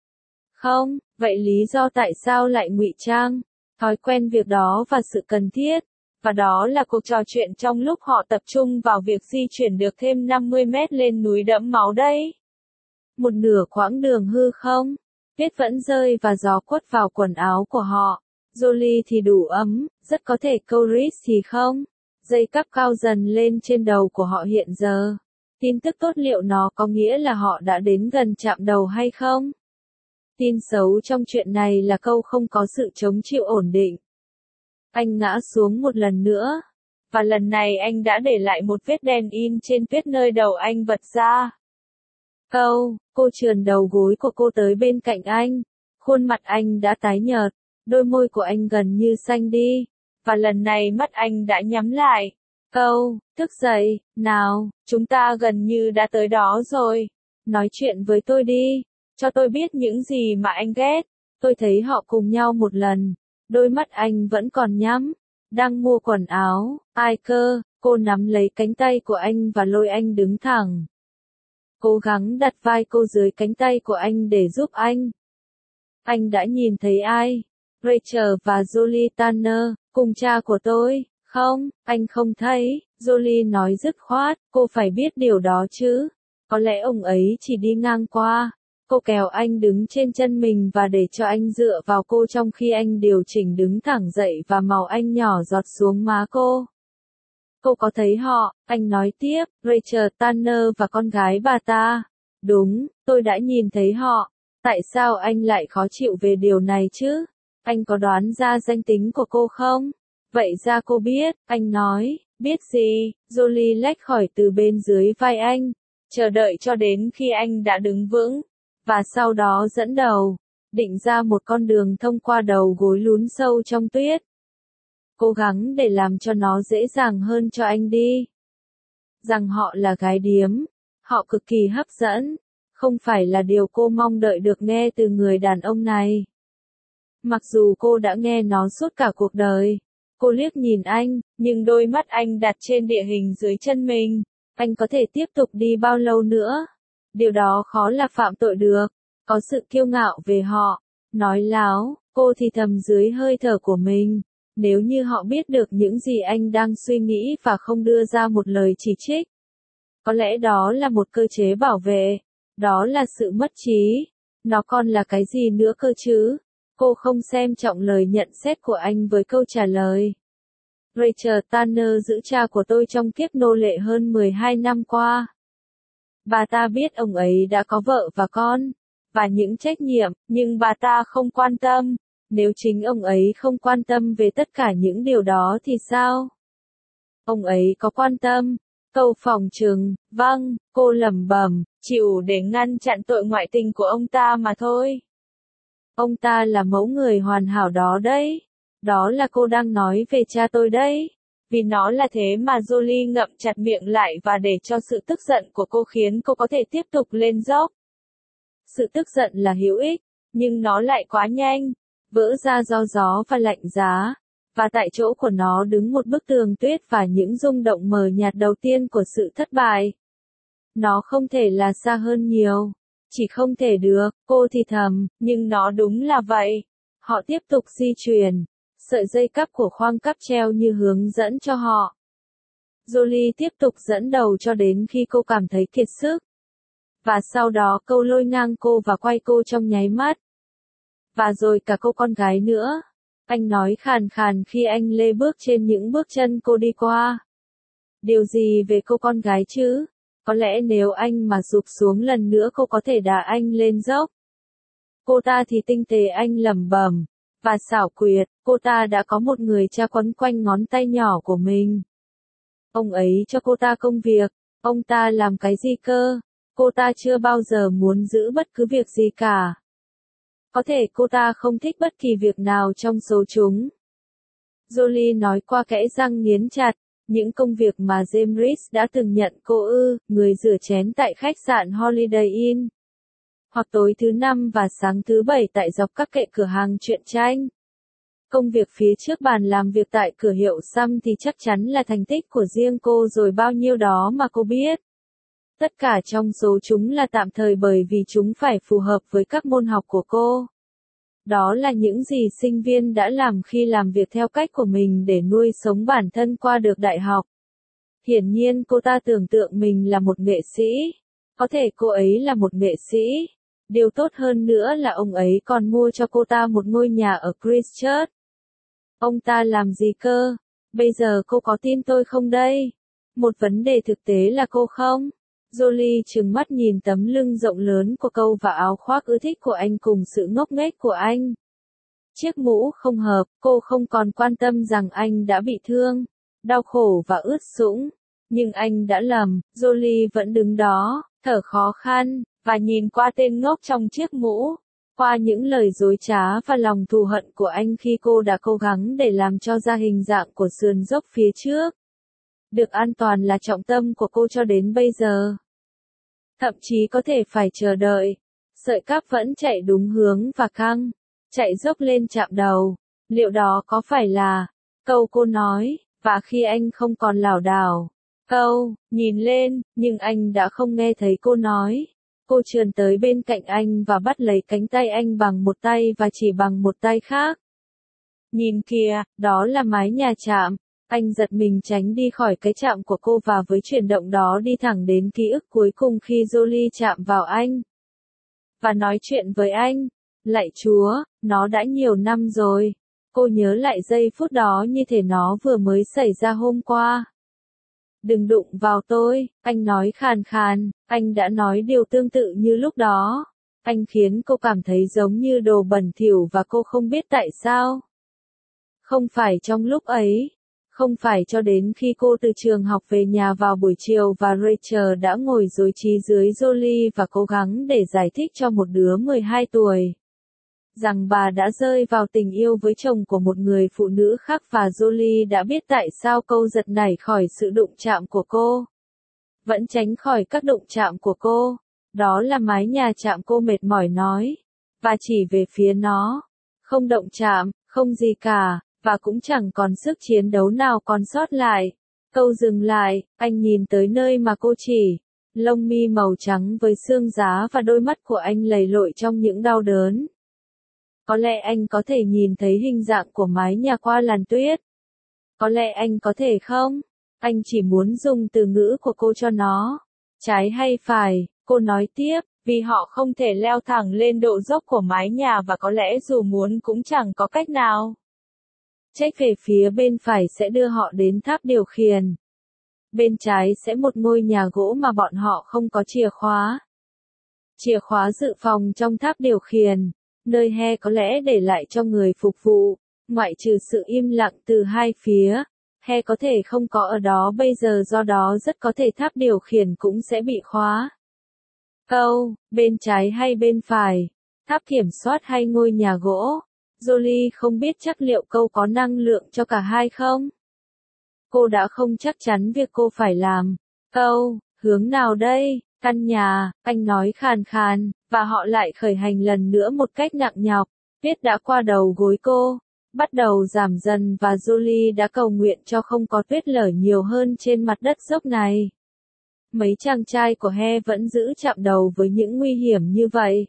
Không, vậy lý do tại sao lại ngụy trang? Thói quen việc đó và sự cần thiết. Và đó là cuộc trò chuyện trong lúc họ tập trung vào việc di chuyển được thêm năm mươi mét lên núi đẫm máu đấy. Một nửa quãng đường hư không? Tuyết vẫn rơi và gió quất vào quần áo của họ. Jolie thì đủ ấm, rất có thể câu Rhys thì không. Dây cáp cao dần lên trên đầu của họ hiện giờ. Tin tức tốt liệu nó có nghĩa là họ đã đến gần chạm đầu hay không? Tin xấu trong chuyện này là câu không có sự chống chịu ổn định. Anh ngã xuống một lần nữa. Và lần này anh đã để lại một vết đen in trên tuyết nơi đầu anh bật ra. Câu, cô trườn đầu gối của cô tới bên cạnh anh. Khuôn mặt anh đã tái nhợt. Đôi môi của anh gần như xanh đi. Và lần này mắt anh đã nhắm lại. Câu, thức dậy, nào, chúng ta gần như đã tới đó rồi. Nói chuyện với tôi đi. Cho tôi biết những gì mà anh ghét. Tôi thấy họ cùng nhau một lần. Đôi mắt anh vẫn còn nhắm. Đang mua quần áo. Ai cơ? Cô nắm lấy cánh tay của anh và lôi anh đứng thẳng. Cố gắng đặt vai cô dưới cánh tay của anh để giúp anh. Anh đã nhìn thấy ai? Rachel và Jolie Tanner, cùng cha của tôi. Không, anh không thấy. Jolie nói dứt khoát, cô phải biết điều đó chứ. Có lẽ ông ấy chỉ đi ngang qua. Cô kéo anh đứng trên chân mình và để cho anh dựa vào cô trong khi anh điều chỉnh đứng thẳng dậy và màu anh nhỏ giọt xuống má cô. Cô có thấy họ, anh nói tiếp, Rachel Tanner và con gái bà ta. Đúng, tôi đã nhìn thấy họ. Tại sao anh lại khó chịu về điều này chứ? Anh có đoán ra danh tính của cô không? Vậy ra cô biết, anh nói, biết gì? Jolie lách khỏi từ bên dưới vai anh, chờ đợi cho đến khi anh đã đứng vững, và sau đó dẫn đầu, định ra một con đường thông qua đầu gối lún sâu trong tuyết. Cố gắng để làm cho nó dễ dàng hơn cho anh đi. Rằng họ là gái điếm, họ cực kỳ hấp dẫn, không phải là điều cô mong đợi được nghe từ người đàn ông này. Mặc dù cô đã nghe nó suốt cả cuộc đời, Cô liếc nhìn anh, nhưng đôi mắt anh đặt trên địa hình dưới chân mình. Anh có thể tiếp tục đi bao lâu nữa? Điều đó khó là phạm tội được. Có sự kiêu ngạo về họ. Nói láo, cô thì thầm dưới hơi thở của mình. Nếu như họ biết được những gì anh đang suy nghĩ và không đưa ra một lời chỉ trích. Có lẽ đó là một cơ chế bảo vệ. Đó là sự mất trí. Nó còn là cái gì nữa cơ chứ? Cô không xem trọng lời nhận xét của anh với câu trả lời. Rachel Tanner giữ cha của tôi trong kiếp nô lệ hơn mười hai năm qua. Bà ta biết ông ấy đã có vợ và con, và những trách nhiệm, nhưng bà ta không quan tâm. Nếu chính ông ấy không quan tâm về tất cả những điều đó thì sao? Ông ấy có quan tâm. Câu phỏng chừng, vâng, cô lẩm bẩm, chịu để ngăn chặn tội ngoại tình của ông ta mà thôi. Ông ta là mẫu người hoàn hảo đó đấy. Đó là cô đang nói về cha tôi đấy. Vì nó là thế mà Jolie ngậm chặt miệng lại và để cho sự tức giận của cô khiến cô có thể tiếp tục lên dốc. Sự tức giận là hữu ích, nhưng nó lại quá nhanh, vỡ ra do gió và lạnh giá. Và tại chỗ của nó đứng một bức tường tuyết và những rung động mờ nhạt đầu tiên của sự thất bại. Nó không thể là xa hơn nhiều. Chỉ không thể được, cô thì thầm, nhưng nó đúng là vậy. Họ tiếp tục di chuyển. Sợi dây cắp của khoang cắp treo như hướng dẫn cho họ. Jolie tiếp tục dẫn đầu cho đến khi cô cảm thấy kiệt sức. Và sau đó câu lôi ngang cô và quay cô trong nháy mắt. Và rồi cả cô con gái nữa. Anh nói khàn khàn khi anh lê bước trên những bước chân cô đi qua. Điều gì về cô con gái chứ? Có lẽ nếu anh mà sụp xuống lần nữa cô có thể đá anh lên dốc. Cô ta thì tinh tế, anh lẩm bẩm. Và xảo quyệt, cô ta đã có một người cha quấn quanh ngón tay nhỏ của mình. Ông ấy cho cô ta công việc. Ông ta làm cái gì cơ? Cô ta chưa bao giờ muốn giữ bất cứ việc gì cả. Có thể cô ta không thích bất kỳ việc nào trong số chúng. Jolie nói qua kẽ răng nghiến chặt. Những công việc mà James Reese đã từng nhận cô ư, người rửa chén tại khách sạn Holiday Inn. Hoặc tối thứ năm và sáng thứ bảy tại dọc các kệ cửa hàng truyện tranh. Công việc phía trước bàn làm việc tại cửa hiệu xăm thì chắc chắn là thành tích của riêng cô rồi, bao nhiêu đó mà cô biết. Tất cả trong số chúng là tạm thời bởi vì chúng phải phù hợp với các môn học của cô. Đó là những gì sinh viên đã làm khi làm việc theo cách của mình để nuôi sống bản thân qua được đại học. Hiển nhiên cô ta tưởng tượng mình là một nghệ sĩ. Có thể cô ấy là một nghệ sĩ. Điều tốt hơn nữa là ông ấy còn mua cho cô ta một ngôi nhà ở Christchurch. Ông ta làm gì cơ? Bây giờ cô có tin tôi không đây? Một vấn đề thực tế là cô không? Jolie trừng mắt nhìn tấm lưng rộng lớn của cô và áo khoác ưa thích của anh cùng sự ngốc nghếch của anh. Chiếc mũ không hợp, cô không còn quan tâm rằng anh đã bị thương, đau khổ và ướt sũng. Nhưng anh đã lầm, Jolie vẫn đứng đó, thở khó khăn, và nhìn qua tên ngốc trong chiếc mũ. Qua những lời dối trá và lòng thù hận của anh khi cô đã cố gắng để làm cho ra hình dạng của sườn dốc phía trước. Được an toàn là trọng tâm của cô cho đến bây giờ. Thậm chí có thể phải chờ đợi. Sợi cáp vẫn chạy đúng hướng và căng. Chạy dốc lên chạm đầu. Liệu đó có phải là... Câu cô nói. Và khi anh không còn lảo đảo. Câu, nhìn lên, nhưng anh đã không nghe thấy cô nói. Cô trườn tới bên cạnh anh và bắt lấy cánh tay anh bằng một tay và chỉ bằng một tay khác. Nhìn kìa, đó là mái nhà trạm. Anh giật mình tránh đi khỏi cái chạm của cô và với chuyển động đó đi thẳng đến ký ức cuối cùng khi Jolie chạm vào anh. Và nói chuyện với anh. Lạy Chúa, nó đã nhiều năm rồi. Cô nhớ lại giây phút đó như thể nó vừa mới xảy ra hôm qua. Đừng đụng vào tôi, anh nói khàn khàn, anh đã nói điều tương tự như lúc đó. Anh khiến cô cảm thấy giống như đồ bẩn thỉu và cô không biết tại sao. Không phải trong lúc ấy. Không phải cho đến khi cô từ trường học về nhà vào buổi chiều và Rachel đã ngồi dối trí dưới Jolie và cố gắng để giải thích cho một đứa mười hai tuổi. Rằng bà đã rơi vào tình yêu với chồng của một người phụ nữ khác và Jolie đã biết tại sao câu giật nảy khỏi sự đụng chạm của cô. Vẫn tránh khỏi các đụng chạm của cô. Đó là mái nhà chạm, cô mệt mỏi nói. Và chỉ về phía nó. Không động chạm, không gì cả. và cũng chẳng còn sức chiến đấu nào còn sót lại. Câu dừng lại, anh nhìn tới nơi mà cô chỉ. Lông mi màu trắng với xương giá và đôi mắt của anh lầy lội trong những đau đớn. Có lẽ anh có thể nhìn thấy hình dạng của mái nhà qua làn tuyết. Có lẽ anh có thể không? Anh chỉ muốn dùng từ ngữ của cô cho nó. Trái hay phải, cô nói tiếp, vì họ không thể leo thẳng lên độ dốc của mái nhà và có lẽ dù muốn cũng chẳng có cách nào. Check về phía bên phải sẽ đưa họ đến tháp điều khiển. Bên trái sẽ một ngôi nhà gỗ mà bọn họ không có chìa khóa. Chìa khóa dự phòng trong tháp điều khiển, nơi He có lẽ để lại cho người phục vụ, ngoại trừ sự im lặng từ hai phía. He có thể không có ở đó bây giờ do đó rất có thể tháp điều khiển cũng sẽ bị khóa. Câu, bên trái hay bên phải, tháp kiểm soát hay ngôi nhà gỗ? Jolie không biết chắc liệu câu có năng lượng cho cả hai không? Cô đã không chắc chắn việc cô phải làm. Câu, hướng nào đây? Căn nhà, anh nói khàn khàn, và họ lại khởi hành lần nữa một cách nặng nhọc. Tuyết đã qua đầu gối cô, bắt đầu giảm dần và Jolie đã cầu nguyện cho không có tuyết lở nhiều hơn trên mặt đất dốc này. Mấy chàng trai của He vẫn giữ chạm đầu với những nguy hiểm như vậy.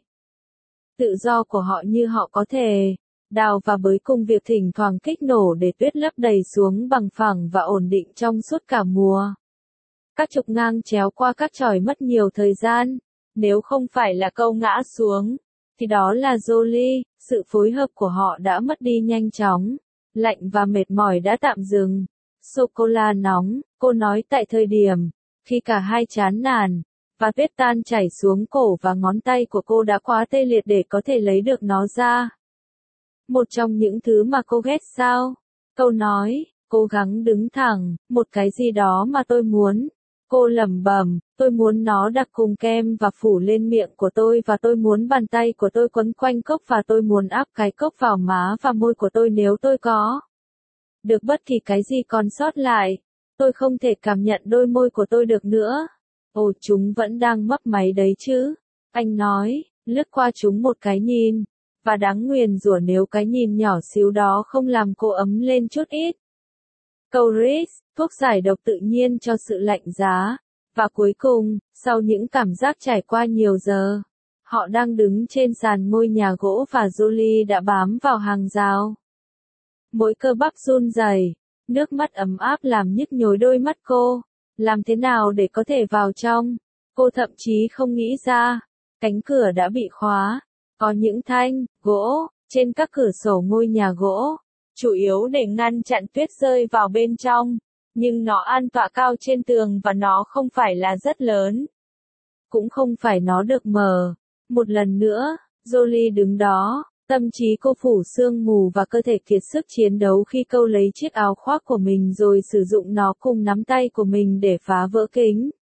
Tự do của họ như họ có thể đào và bới cùng việc thỉnh thoảng kích nổ để tuyết lấp đầy xuống bằng phẳng và ổn định trong suốt cả mùa. Các trục ngang chéo qua các chòi mất nhiều thời gian. Nếu không phải là câu ngã xuống, thì đó là Jolie. Sự phối hợp của họ đã mất đi nhanh chóng. Lạnh và mệt mỏi đã tạm dừng. Sô-cô-la nóng, cô nói tại thời điểm khi cả hai chán nản, và tuyết tan chảy xuống cổ và ngón tay của cô đã quá tê liệt để có thể lấy được nó ra. Một trong những thứ mà cô ghét sao? Câu nói, cố gắng đứng thẳng, một cái gì đó mà tôi muốn. Cô lẩm bẩm, tôi muốn nó đặc cùng kem và phủ lên miệng của tôi và tôi muốn bàn tay của tôi quấn quanh cốc và tôi muốn áp cái cốc vào má và môi của tôi nếu tôi có được bất kỳ cái gì còn sót lại. Tôi không thể cảm nhận đôi môi của tôi được nữa. Ồ, chúng vẫn đang mấp máy đấy chứ. Anh nói, lướt qua chúng một cái nhìn. Và đáng nguyền rủa nếu cái nhìn nhỏ xíu đó không làm cô ấm lên chút ít. Câu Ritz, thuốc giải độc tự nhiên cho sự lạnh giá. Và cuối cùng, sau những cảm giác trải qua nhiều giờ, họ đang đứng trên sàn ngôi nhà gỗ và Jolie đã bám vào hàng rào. Mỗi cơ bắp run rẩy, nước mắt ấm áp làm nhức nhối đôi mắt cô. Làm thế nào để có thể vào trong? Cô thậm chí không nghĩ ra. Cánh cửa đã bị khóa. Có những thanh gỗ trên các cửa sổ ngôi nhà gỗ, chủ yếu để ngăn chặn tuyết rơi vào bên trong, nhưng nó an tọa cao trên tường và nó không phải là rất lớn. Cũng không phải nó được mở. Một lần nữa, Jolie đứng đó, tâm trí cô phủ sương mù và cơ thể kiệt sức chiến đấu khi câu lấy chiếc áo khoác của mình rồi sử dụng nó cùng nắm tay của mình để phá vỡ kính.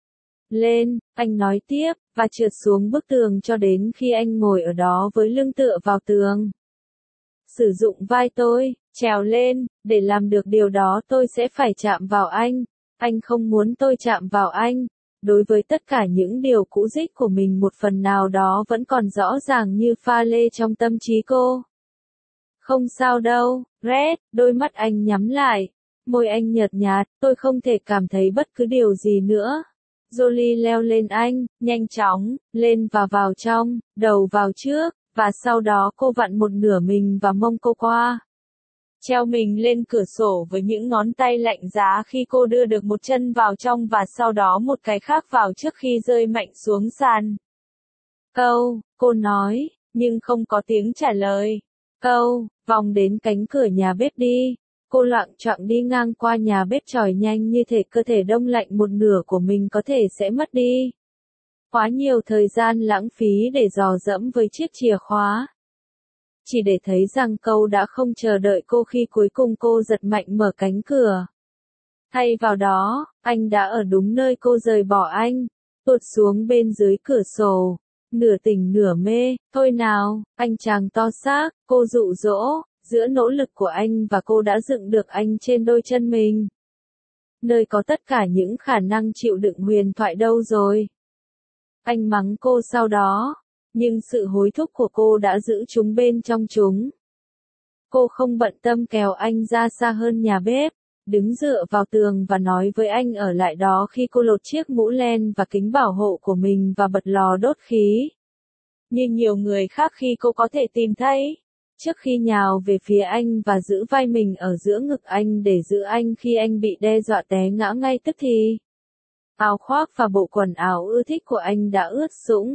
Lên, anh nói tiếp, và trượt xuống bức tường cho đến khi anh ngồi ở đó với lưng tựa vào tường. Sử dụng vai tôi, trèo lên, để làm được điều đó tôi sẽ phải chạm vào anh. Anh không muốn tôi chạm vào anh. Đối với tất cả những điều cũ dích của mình một phần nào đó vẫn còn rõ ràng như pha lê trong tâm trí cô. Không sao đâu, Red, đôi mắt anh nhắm lại. Môi anh nhợt nhạt, tôi không thể cảm thấy bất cứ điều gì nữa. Jolie leo lên anh, nhanh chóng, lên và vào trong, đầu vào trước, và sau đó cô vặn một nửa mình và mông cô qua. Treo mình lên cửa sổ với những ngón tay lạnh giá khi cô đưa được một chân vào trong và sau đó một cái khác vào trước khi rơi mạnh xuống sàn. Câu, cô nói, nhưng không có tiếng trả lời. Câu, vòng đến cánh cửa nhà bếp đi. Cô loạng choạng đi ngang qua nhà bếp chòi nhanh như thể cơ thể đông lạnh một nửa của mình có thể sẽ mất đi. Quá nhiều thời gian lãng phí để dò dẫm với chiếc chìa khóa. Chỉ để thấy rằng Câu đã không chờ đợi cô khi cuối cùng cô giật mạnh mở cánh cửa. Thay vào đó, anh đã ở đúng nơi cô rời bỏ anh, tuột xuống bên dưới cửa sổ, nửa tỉnh nửa mê. Thôi nào, anh chàng to xác, cô dụ dỗ. Giữa nỗ lực của anh và cô đã dựng được anh trên đôi chân mình. Nơi có tất cả những khả năng chịu đựng huyền thoại đâu rồi? Anh mắng cô sau đó, nhưng sự hối thúc của cô đã giữ chúng bên trong chúng. Cô không bận tâm kéo anh ra xa hơn nhà bếp, đứng dựa vào tường và nói với anh ở lại đó khi cô lột chiếc mũ len và kính bảo hộ của mình và bật lò đốt khí. Như nhiều người khác khi cô có thể tìm thấy, trước khi nhào về phía anh và giữ vai mình ở giữa ngực anh để giữ anh khi anh bị đe dọa té ngã ngay tức thì. Áo khoác và bộ quần áo ưa thích của anh đã ướt sũng.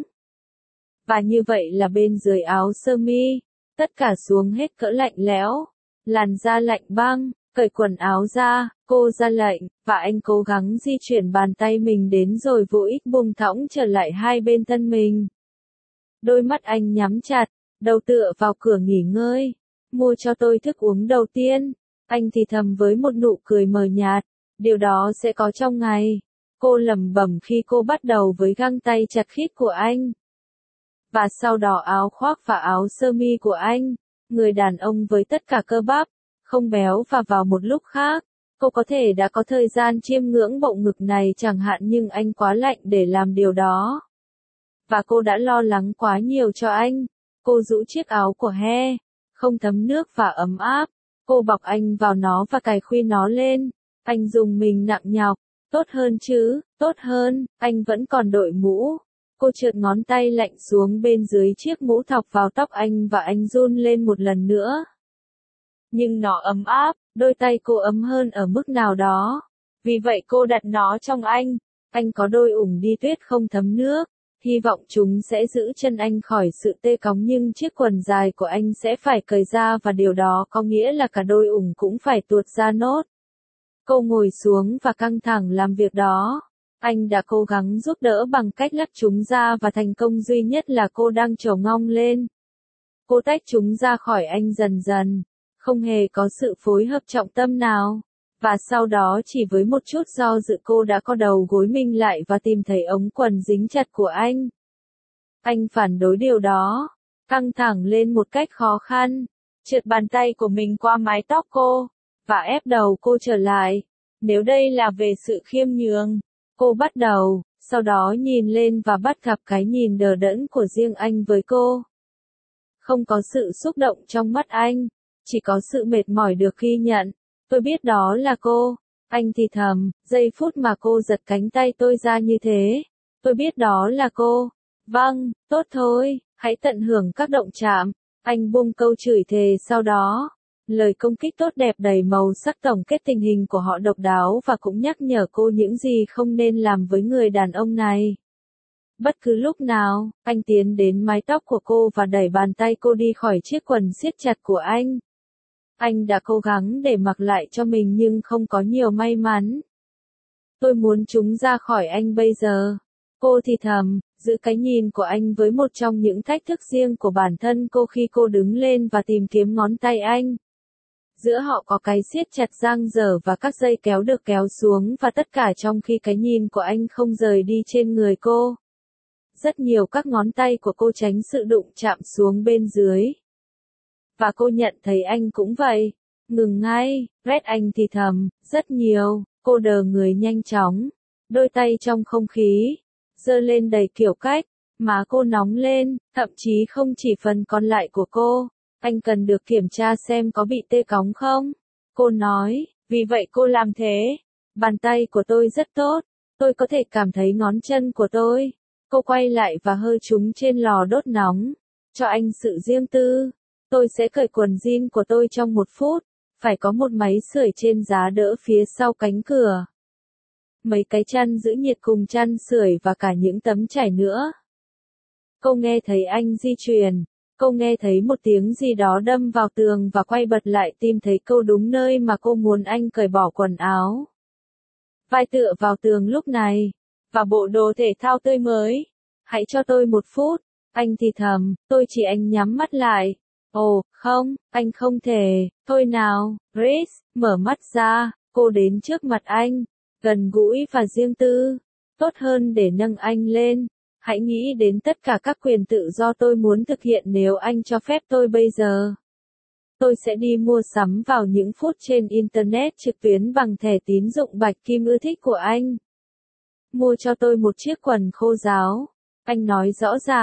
Và như vậy là bên dưới áo sơ mi, tất cả xuống hết cỡ lạnh lẽo, làn da lạnh băng, cởi quần áo ra, cô ra lệnh, và anh cố gắng di chuyển bàn tay mình đến rồi vô ích buông thõng trở lại hai bên thân mình. Đôi mắt anh nhắm chặt, đầu tựa vào cửa nghỉ ngơi. Mua cho tôi thức uống đầu tiên. Anh thì thầm với một nụ cười mờ nhạt. Điều đó sẽ có trong ngày. Cô lẩm bẩm khi cô bắt đầu với găng tay chặt khít của anh. Và sau đó áo khoác và áo sơ mi của anh. Người đàn ông với tất cả cơ bắp, không béo và vào một lúc khác. Cô có thể đã có thời gian chiêm ngưỡng bộ ngực này chẳng hạn nhưng anh quá lạnh để làm điều đó. Và cô đã lo lắng quá nhiều cho anh. Cô rũ chiếc áo của he, không thấm nước và ấm áp. Cô bọc anh vào nó và cài khuy nó lên. Anh dùng mình nặng nhọc. Tốt hơn chứ, tốt hơn, anh vẫn còn đội mũ. Cô trượt ngón tay lạnh xuống bên dưới chiếc mũ thọc vào tóc anh và anh run lên một lần nữa. Nhưng nó ấm áp, đôi tay cô ấm hơn ở mức nào đó. Vì vậy cô đặt nó trong anh. Anh có đôi ủng đi tuyết không thấm nước. Hy vọng chúng sẽ giữ chân anh khỏi sự tê cóng nhưng chiếc quần dài của anh sẽ phải cởi ra và điều đó có nghĩa là cả đôi ủng cũng phải tuột ra nốt. Cô ngồi xuống và căng thẳng làm việc đó. Anh đã cố gắng giúp đỡ bằng cách lắp chúng ra và thành công duy nhất là cô đang trổ ngong lên. Cô tách chúng ra khỏi anh dần dần, không hề có sự phối hợp trọng tâm nào. Và sau đó chỉ với một chút do dự cô đã co đầu gối mình lại và tìm thấy ống quần dính chặt của anh. Anh phản đối điều đó, căng thẳng lên một cách khó khăn, trượt bàn tay của mình qua mái tóc cô, và ép đầu cô trở lại. Nếu đây là về sự khiêm nhường, cô bắt đầu, sau đó nhìn lên và bắt gặp cái nhìn đờ đẫn của riêng anh với cô. Không có sự xúc động trong mắt anh, chỉ có sự mệt mỏi được ghi nhận. Tôi biết đó là cô. Anh thì thầm, giây phút mà cô giật cánh tay tôi ra như thế. Tôi biết đó là cô. Vâng, tốt thôi, hãy tận hưởng các động chạm. Anh buông câu chửi thề sau đó. Lời công kích tốt đẹp đầy màu sắc tổng kết tình hình của họ độc đáo và cũng nhắc nhở cô những gì không nên làm với người đàn ông này. Bất cứ lúc nào, anh tiến đến mái tóc của cô và đẩy bàn tay cô đi khỏi chiếc quần siết chặt của anh. Anh đã cố gắng để mặc lại cho mình nhưng không có nhiều may mắn. Tôi muốn chúng ra khỏi anh bây giờ. Cô thì thầm, giữ cái nhìn của anh với một trong những thách thức riêng của bản thân cô khi cô đứng lên và tìm kiếm ngón tay anh. Giữa họ có cái siết chặt dang dở và các dây kéo được kéo xuống và tất cả trong khi cái nhìn của anh không rời đi trên người cô. Rất nhiều các ngón tay của cô tránh sự đụng chạm xuống bên dưới. Và cô nhận thấy anh cũng vậy. Ngừng ngay, Red anh thì thầm, rất nhiều, cô đờ người nhanh chóng. Đôi tay trong không khí, giơ lên đầy kiểu cách, má cô nóng lên, thậm chí không chỉ phần còn lại của cô. Anh cần được kiểm tra xem có bị tê cóng không? Cô nói, vì vậy cô làm thế. Bàn tay của tôi rất tốt, tôi có thể cảm thấy ngón chân của tôi. Cô quay lại và hơi chúng trên lò đốt nóng. Cho anh sự riêng tư. Tôi sẽ cởi quần jean của tôi trong một phút. Phải có một máy sưởi trên giá đỡ phía sau cánh cửa. Mấy cái chăn giữ nhiệt cùng chăn sưởi và cả những tấm trải nữa. Cô nghe thấy anh di chuyển. Cô nghe thấy một tiếng gì đó đâm vào tường và quay bật lại tìm thấy câu đúng nơi mà cô muốn anh cởi bỏ quần áo. Vai tựa vào tường lúc này. Và bộ đồ thể thao tươi mới. Hãy cho tôi một phút. Anh thì thầm, tôi chỉ anh nhắm mắt lại. Ồ, không, anh không thể. Thôi nào, Grace, mở mắt ra. Cô đến trước mặt anh. Gần gũi và riêng tư. Tốt hơn để nâng anh lên. Hãy nghĩ đến tất cả các quyền tự do tôi muốn thực hiện nếu anh cho phép tôi bây giờ. Tôi sẽ đi mua sắm vào những phút trên Internet trực tuyến bằng thẻ tín dụng bạch kim ưa thích của anh. Mua cho tôi một chiếc quần khô ráo. Anh nói rõ ràng,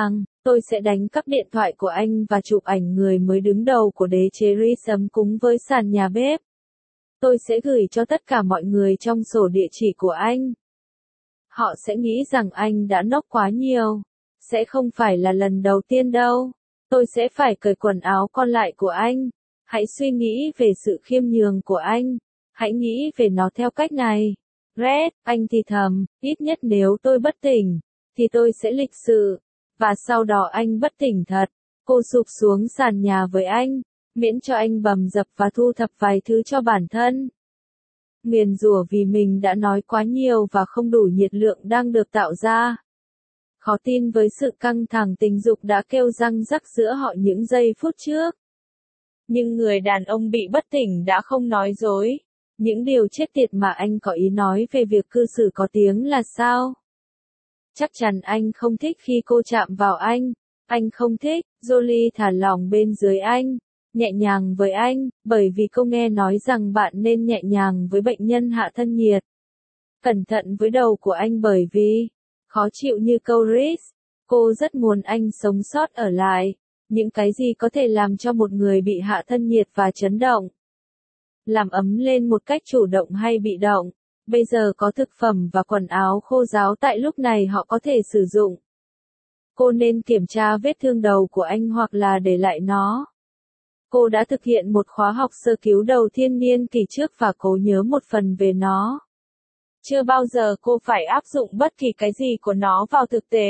Tôi sẽ đánh cắp điện thoại của anh và chụp ảnh người mới đứng đầu của đế chế Rhys cúng với sàn nhà bếp. Tôi sẽ gửi cho tất cả mọi người trong sổ địa chỉ của anh. Họ sẽ nghĩ rằng anh đã nốc quá nhiều. Sẽ không phải là lần đầu tiên đâu. Tôi sẽ phải cởi quần áo còn lại của anh. Hãy suy nghĩ về sự khiêm nhường của anh. Hãy nghĩ về nó theo cách này. Red, anh thì thầm, ít nhất nếu tôi bất tỉnh, thì tôi sẽ lịch sự. Và sau đó anh bất tỉnh thật. Cô sụp xuống sàn nhà với anh, miễn cho anh bầm dập và thu thập vài thứ cho bản thân. Nguyền rủa vì mình đã nói quá nhiều và không đủ nhiệt lượng đang được tạo ra. Khó tin với sự căng thẳng tình dục đã kêu răng rắc giữa họ những giây phút trước. Nhưng người đàn ông bị bất tỉnh đã không nói dối. Những điều chết tiệt mà anh có ý nói về việc cư xử có tiếng là sao? Chắc chắn anh không thích khi cô chạm vào anh. Anh không thích. Jolie thả lỏng bên dưới anh. Nhẹ nhàng với anh, bởi vì cô nghe nói rằng bạn nên nhẹ nhàng với bệnh nhân hạ thân nhiệt. Cẩn thận với đầu của anh bởi vì khó chịu như câu Rhys. Cô rất muốn anh sống sót ở lại. Những cái gì có thể làm cho một người bị hạ thân nhiệt và chấn động? Làm ấm lên một cách chủ động hay bị động? Bây giờ có thực phẩm và quần áo khô ráo tại lúc này họ có thể sử dụng. Cô nên kiểm tra vết thương đầu của anh hoặc là để lại nó. Cô đã thực hiện một khóa học sơ cứu đầu tiên niên kỳ trước và cố nhớ một phần về nó. Chưa bao giờ cô phải áp dụng bất kỳ cái gì của nó vào thực tế.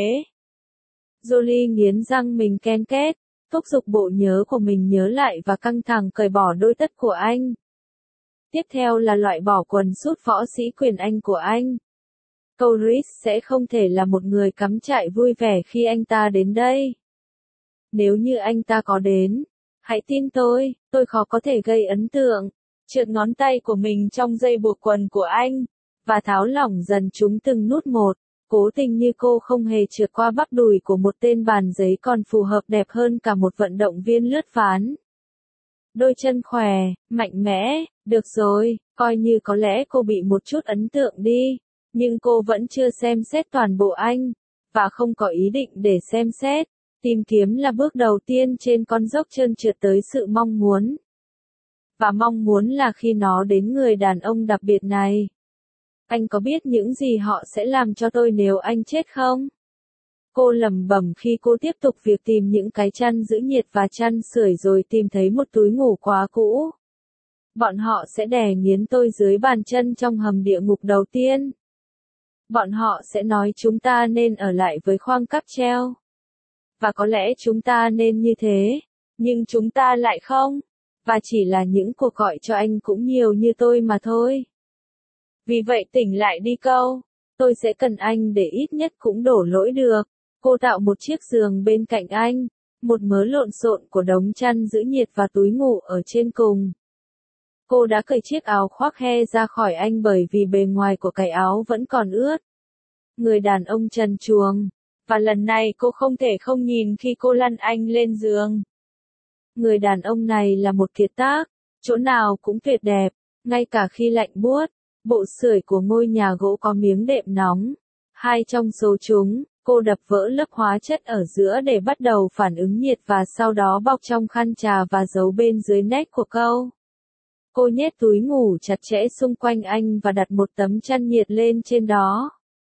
Jolie nghiến răng mình ken két, thúc giục bộ nhớ của mình nhớ lại và căng thẳng cởi bỏ đôi tất của anh. Tiếp theo là loại bỏ quần sút võ sĩ quyền Anh của anh. Câu Rhys sẽ không thể là một người cắm trại vui vẻ khi anh ta đến đây. Nếu như anh ta có đến, hãy tin tôi, tôi khó có thể gây ấn tượng. Trượt ngón tay của mình trong dây buộc quần của anh, và tháo lỏng dần chúng từng nút một, cố tình như cô không hề trượt qua bắp đùi của một tên bàn giấy còn phù hợp đẹp hơn cả một vận động viên lướt ván. Đôi chân khỏe, mạnh mẽ, được rồi, coi như có lẽ cô bị một chút ấn tượng đi, nhưng cô vẫn chưa xem xét toàn bộ anh, và không có ý định để xem xét. Tìm kiếm là bước đầu tiên trên con dốc trơn trượt tới sự mong muốn. Và mong muốn là khi nó đến người đàn ông đặc biệt này. Anh có biết những gì họ sẽ làm cho tôi nếu anh chết không? Cô lẩm bẩm khi cô tiếp tục việc tìm những cái chăn giữ nhiệt và chăn sưởi rồi tìm thấy một túi ngủ quá cũ. Bọn họ sẽ đè nghiến tôi dưới bàn chân trong hầm địa ngục đầu tiên. Bọn họ sẽ nói chúng ta nên ở lại với khoang cáp treo. Và có lẽ chúng ta nên như thế, nhưng chúng ta lại không. Và chỉ là những cuộc gọi cho anh cũng nhiều như tôi mà thôi. Vì vậy tỉnh lại đi câu. Tôi sẽ cần anh để ít nhất cũng đổ lỗi được. Cô tạo một chiếc giường bên cạnh anh. Một mớ lộn xộn của đống chăn giữ nhiệt và túi ngủ ở trên cùng. Cô đã cởi chiếc áo khoác he ra khỏi anh bởi vì bề ngoài của cái áo vẫn còn ướt. Người đàn ông trần truồng. Và lần này cô không thể không nhìn khi cô lăn anh lên giường. Người đàn ông này là một kiệt tác, chỗ nào cũng tuyệt đẹp, ngay cả khi lạnh buốt. Bộ sưởi của ngôi nhà gỗ có miếng đệm nóng. Hai trong số chúng, cô đập vỡ lớp hóa chất ở giữa để bắt đầu phản ứng nhiệt và sau đó bọc trong khăn trà và giấu bên dưới nách của câu. Cô nhét túi ngủ chặt chẽ xung quanh anh và đặt một tấm chăn nhiệt lên trên đó.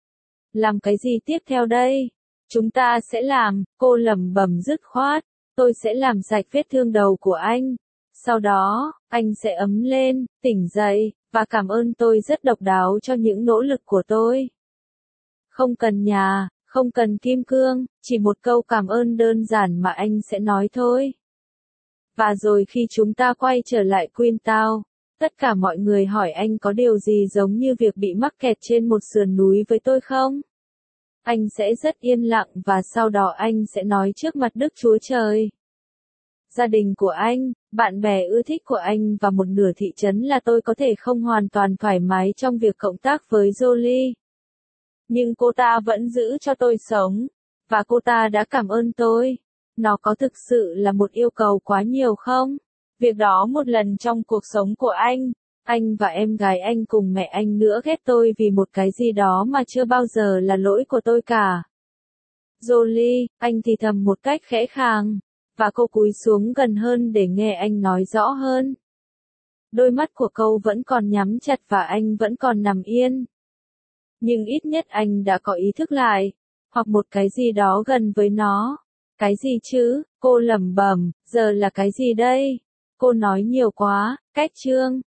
Làm cái gì tiếp theo đây? Chúng ta sẽ làm, cô lẩm bẩm dứt khoát. Tôi sẽ làm sạch vết thương đầu của anh. Sau đó, anh sẽ ấm lên, tỉnh dậy, và cảm ơn tôi rất độc đáo cho những nỗ lực của tôi. Không cần nhà, không cần kim cương, chỉ một câu cảm ơn đơn giản mà anh sẽ nói thôi. Và rồi khi chúng ta quay trở lại Queenstown, tất cả mọi người hỏi anh có điều gì giống như việc bị mắc kẹt trên một sườn núi với tôi không? Anh sẽ rất yên lặng và sau đó anh sẽ nói trước mặt Đức Chúa Trời. Gia đình của anh, bạn bè ưa thích của anh và một nửa thị trấn là tôi có thể không hoàn toàn thoải mái trong việc cộng tác với Jolie. Nhưng cô ta vẫn giữ cho tôi sống, và cô ta đã cảm ơn tôi. Nó có thực sự là một yêu cầu quá nhiều không? Việc đó một lần trong cuộc sống của anh, anh và em gái anh cùng mẹ anh nữa ghét tôi vì một cái gì đó mà chưa bao giờ là lỗi của tôi cả. Jolie, anh thì thầm một cách khẽ khàng, và cô cúi xuống gần hơn để nghe anh nói rõ hơn. Đôi mắt của cô vẫn còn nhắm chặt và anh vẫn còn nằm yên. Nhưng ít nhất anh đã có ý thức lại, hoặc một cái gì đó gần với nó. Cái gì chứ? Cô lẩm bẩm, giờ là cái gì đây? Cô nói nhiều quá, cách chương.